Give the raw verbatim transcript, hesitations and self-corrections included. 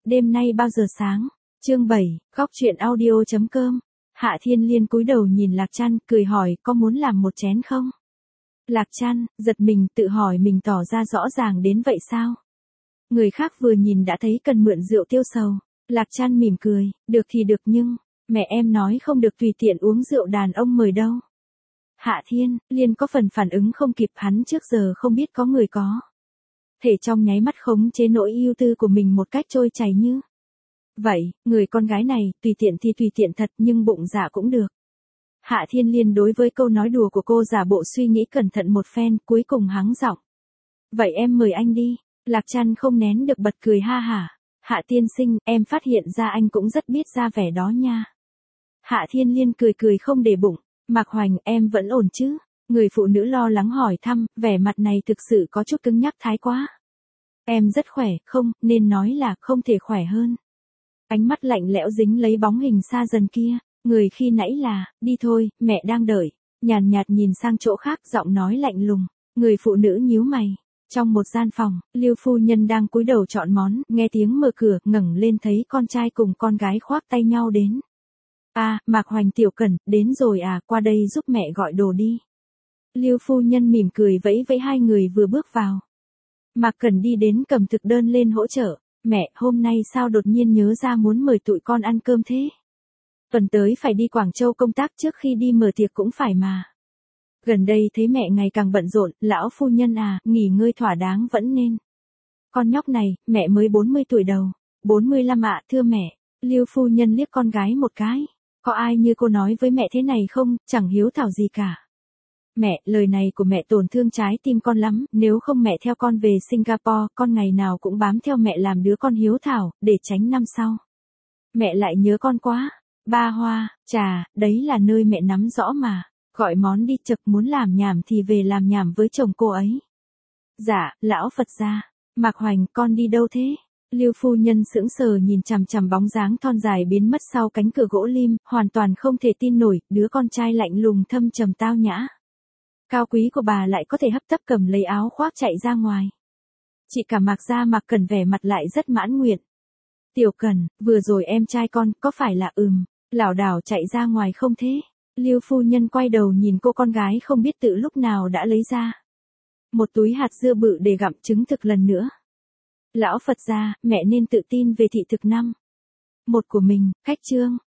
đêm nay bao giờ sáng? Chương bảy, góc truyện audio chấm com. Hạ Thiên Liên cúi đầu nhìn Lạc Trăn, cười hỏi, có muốn làm một chén không? Lạc Trăn, giật mình, tự hỏi mình tỏ ra rõ ràng đến vậy sao? Người khác vừa nhìn đã thấy cần mượn rượu tiêu sầu. Lạc Trăn mỉm cười, được thì được nhưng, mẹ em nói không được tùy tiện uống rượu đàn ông mời đâu. Hạ Thiên Liên có phần phản ứng không kịp, hắn trước giờ không biết có người có thể trong nháy mắt khống chế nỗi ưu tư của mình một cách trôi chảy như vậy, người con gái này, tùy tiện thì tùy tiện thật nhưng bụng dạ cũng được. Hạ Thiên Liên đối với câu nói đùa của cô giả bộ suy nghĩ cẩn thận một phen, cuối cùng hắng giọng. Vậy em mời anh đi. Lạc Trăn không nén được bật cười ha hả. Hạ tiên sinh, em phát hiện ra anh cũng rất biết ra vẻ đó nha. Hạ Thiên Liên cười cười không để bụng. Mạc Hoành, em vẫn ổn chứ? Người phụ nữ lo lắng hỏi thăm, vẻ mặt này thực sự có chút cứng nhắc thái quá. Em rất khỏe, không, nên nói là không thể khỏe hơn. Ánh mắt lạnh lẽo dính lấy bóng hình xa dần kia, người khi nãy là, đi thôi, mẹ đang đợi. Nhàn nhạt nhìn sang chỗ khác, giọng nói lạnh lùng. Người phụ nữ nhíu mày. Trong một gian phòng, Lưu phu nhân đang cúi đầu chọn món, nghe tiếng mở cửa, ngẩng lên thấy con trai cùng con gái khoác tay nhau đến. À, Mạc Hoành Tiểu Cẩn, đến rồi à, qua đây giúp mẹ gọi đồ đi. Lưu phu nhân mỉm cười vẫy vẫy hai người vừa bước vào. Mạc Cẩn đi đến cầm thực đơn lên hỗ trợ. Mẹ, hôm nay sao đột nhiên nhớ ra muốn mời tụi con ăn cơm thế? Tuần tới phải đi Quảng Châu công tác, trước khi đi mở tiệc cũng phải mà. Gần đây thấy mẹ ngày càng bận rộn, lão phu nhân à, nghỉ ngơi thỏa đáng vẫn nên. Con nhóc này, mẹ mới bốn mươi tuổi đầu. bốn mươi lăm ạ, thưa mẹ. Lưu phu nhân liếc con gái một cái. Có ai như cô nói với mẹ thế này không, chẳng hiếu thảo gì cả. Mẹ, lời này của mẹ tổn thương trái tim con lắm, nếu không mẹ theo con về Singapore, con ngày nào cũng bám theo mẹ làm đứa con hiếu thảo, để tránh năm sau. Mẹ lại nhớ con quá. Ba Hoa, chà, đấy là nơi mẹ nắm rõ mà. Gọi món đi, chực muốn làm nhảm thì về làm nhảm với chồng cô ấy. Dạ, lão Phật gia. Mạc Hoành, con đi đâu thế? Lưu phu nhân sững sờ nhìn chằm chằm bóng dáng thon dài biến mất sau cánh cửa gỗ lim, hoàn toàn không thể tin nổi, đứa con trai lạnh lùng thâm trầm tao nhã. Cao quý của bà lại có thể hấp tấp cầm lấy áo khoác chạy ra ngoài. Chị cả Mạc gia Mạc Cẩn vẻ mặt lại rất mãn nguyện. Tiểu Cẩn, vừa rồi em trai con, có phải là ừm, lảo đảo chạy ra ngoài không thế? Lưu phu nhân quay đầu nhìn cô con gái không biết tự lúc nào đã lấy ra một túi hạt dưa bự để gặm chứng thực lần nữa. Lão Phật gia, mẹ nên tự tin về thị thực năm một của mình. Khách chương.